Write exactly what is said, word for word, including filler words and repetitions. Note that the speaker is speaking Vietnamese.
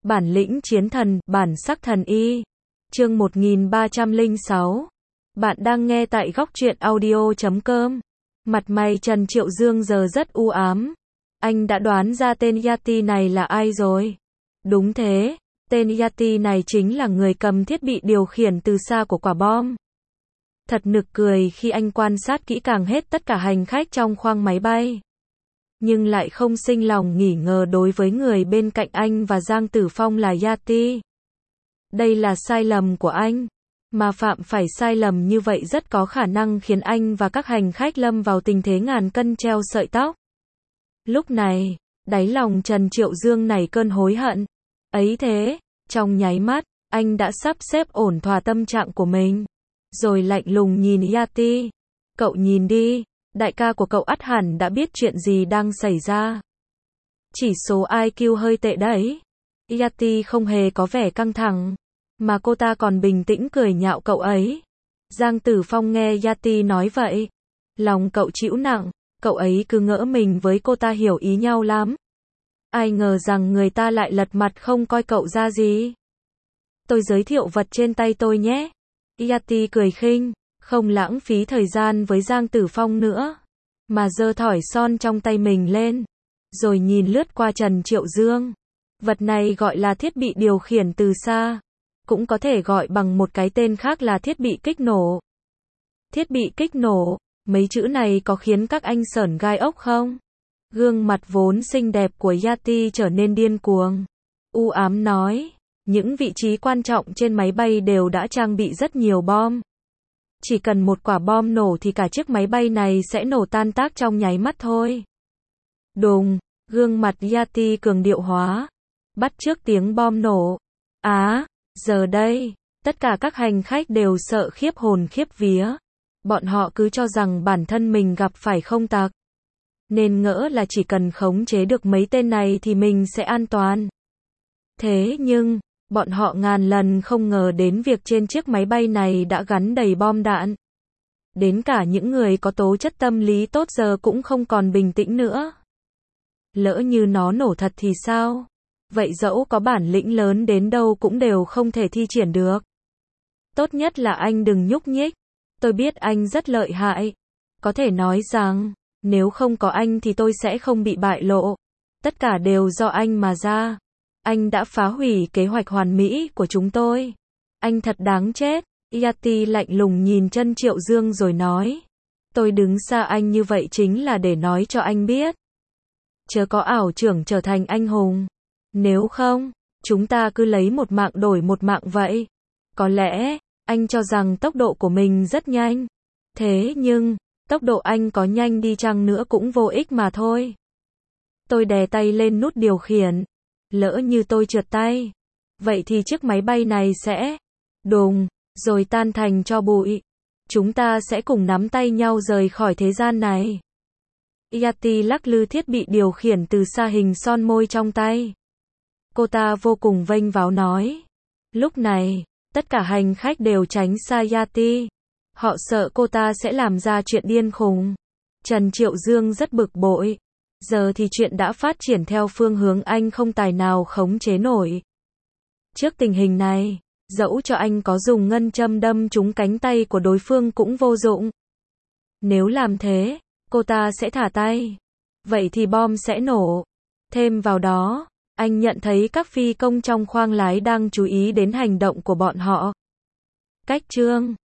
Bản lĩnh chiến thần, bản sắc thần y. Chương một nghìn ba trăm lẻ sáu. Bạn đang nghe tại góc truyện audio chấm com. Mặt mày Trần Triệu Dương giờ rất u ám. Anh đã đoán ra tên Yati này là ai rồi? Đúng thế, tên Yati này chính là người cầm thiết bị điều khiển từ xa của quả bom. Thật nực cười khi anh quan sát kỹ càng hết tất cả hành khách trong khoang máy bay. Nhưng lại không sinh lòng nghi ngờ đối với người bên cạnh anh và Giang Tử Phong là Yati. Đây là sai lầm của anh. Mà phạm phải sai lầm như vậy rất có khả năng khiến anh và các hành khách lâm vào tình thế ngàn cân treo sợi tóc. Lúc này, đáy lòng Trần Triệu Dương nảy cơn hối hận. Ấy thế, trong nháy mắt, anh đã sắp xếp ổn thỏa tâm trạng của mình. Rồi lạnh lùng nhìn Yati. Cậu nhìn đi, đại ca của cậu ắt hẳn đã biết chuyện gì đang xảy ra. Chỉ số i kiu hơi tệ đấy. Yati không hề có vẻ căng thẳng, mà cô ta còn bình tĩnh cười nhạo cậu ấy. Giang Tử Phong nghe Yati nói vậy, lòng cậu chịu nặng, cậu ấy cứ ngỡ mình với cô ta hiểu ý nhau lắm. Ai ngờ rằng người ta lại lật mặt không coi cậu ra gì. Tôi giới thiệu vật trên tay tôi nhé. Yati cười khinh, không lãng phí thời gian với Giang Tử Phong nữa, mà giơ thỏi son trong tay mình lên, rồi nhìn lướt qua Trần Triệu Dương. Vật này gọi là thiết bị điều khiển từ xa, cũng có thể gọi bằng một cái tên khác là thiết bị kích nổ. Thiết bị kích nổ, mấy chữ này có khiến các anh sởn gai ốc không? Gương mặt vốn xinh đẹp của Yati trở nên điên cuồng. U ám nói, những vị trí quan trọng trên máy bay đều đã trang bị rất nhiều bom. Chỉ cần một quả bom nổ thì cả chiếc máy bay này sẽ nổ tan tác trong nháy mắt thôi. Đùng, gương mặt Yati cường điệu hóa, bắt chước tiếng bom nổ. Á, giờ đây, tất cả các hành khách đều sợ khiếp hồn khiếp vía. Bọn họ cứ cho rằng bản thân mình gặp phải không tặc, nên ngỡ là chỉ cần khống chế được mấy tên này thì mình sẽ an toàn. Thế nhưng, bọn họ ngàn lần không ngờ đến việc trên chiếc máy bay này đã gắn đầy bom đạn. Đến cả những người có tố chất tâm lý tốt giờ cũng không còn bình tĩnh nữa. Lỡ như nó nổ thật thì sao? Vậy dẫu có bản lĩnh lớn đến đâu cũng đều không thể thi triển được. Tốt nhất là anh đừng nhúc nhích. Tôi biết anh rất lợi hại. Có thể nói rằng, nếu không có anh thì tôi sẽ không bị bại lộ. Tất cả đều do anh mà ra. Anh đã phá hủy kế hoạch hoàn mỹ của chúng tôi. Anh thật đáng chết. Yati lạnh lùng nhìn Trần Triệu Dương rồi nói. Tôi đứng xa anh như vậy chính là để nói cho anh biết. Chớ có ảo tưởng trở thành anh hùng. Nếu không, chúng ta cứ lấy một mạng đổi một mạng vậy. Có lẽ, anh cho rằng tốc độ của mình rất nhanh. Thế nhưng, tốc độ anh có nhanh đi chăng nữa cũng vô ích mà thôi. Tôi đè tay lên nút điều khiển. Lỡ như tôi trượt tay, vậy thì chiếc máy bay này sẽ đùng, rồi tan thành tro bụi. Chúng ta sẽ cùng nắm tay nhau rời khỏi thế gian này. Yati lắc lư thiết bị điều khiển từ xa hình son môi trong tay. Cô ta vô cùng vênh váo nói. Lúc này, tất cả hành khách đều tránh xa Yati. Họ sợ cô ta sẽ làm ra chuyện điên khùng. Trần Triệu Dương rất bực bội. Giờ thì chuyện đã phát triển theo phương hướng anh không tài nào khống chế nổi. Trước tình hình này, dẫu cho anh có dùng ngân châm đâm trúng cánh tay của đối phương cũng vô dụng. Nếu làm thế, cô ta sẽ thả tay. Vậy thì bom sẽ nổ. Thêm vào đó, anh nhận thấy các phi công trong khoang lái đang chú ý đến hành động của bọn họ. Cách chương